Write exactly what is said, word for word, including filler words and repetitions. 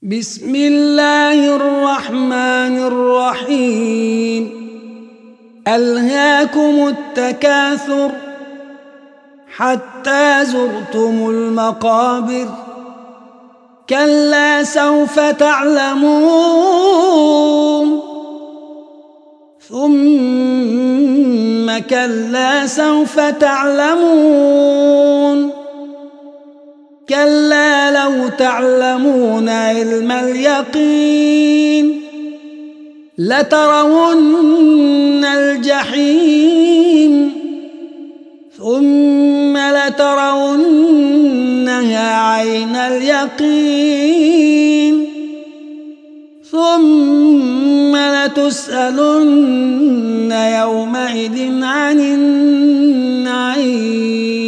بسم الله الرحمن الرحيم. ألهاكم التكاثر حتى زرتم المقابر، كلا سوف تعلمون ثم كلا سوف تعلمون كلا لو تعلمون علم اليقين لترون الجحيم ثم لترونها عين اليقين ثم لتسألن يومئذ عن النعيم.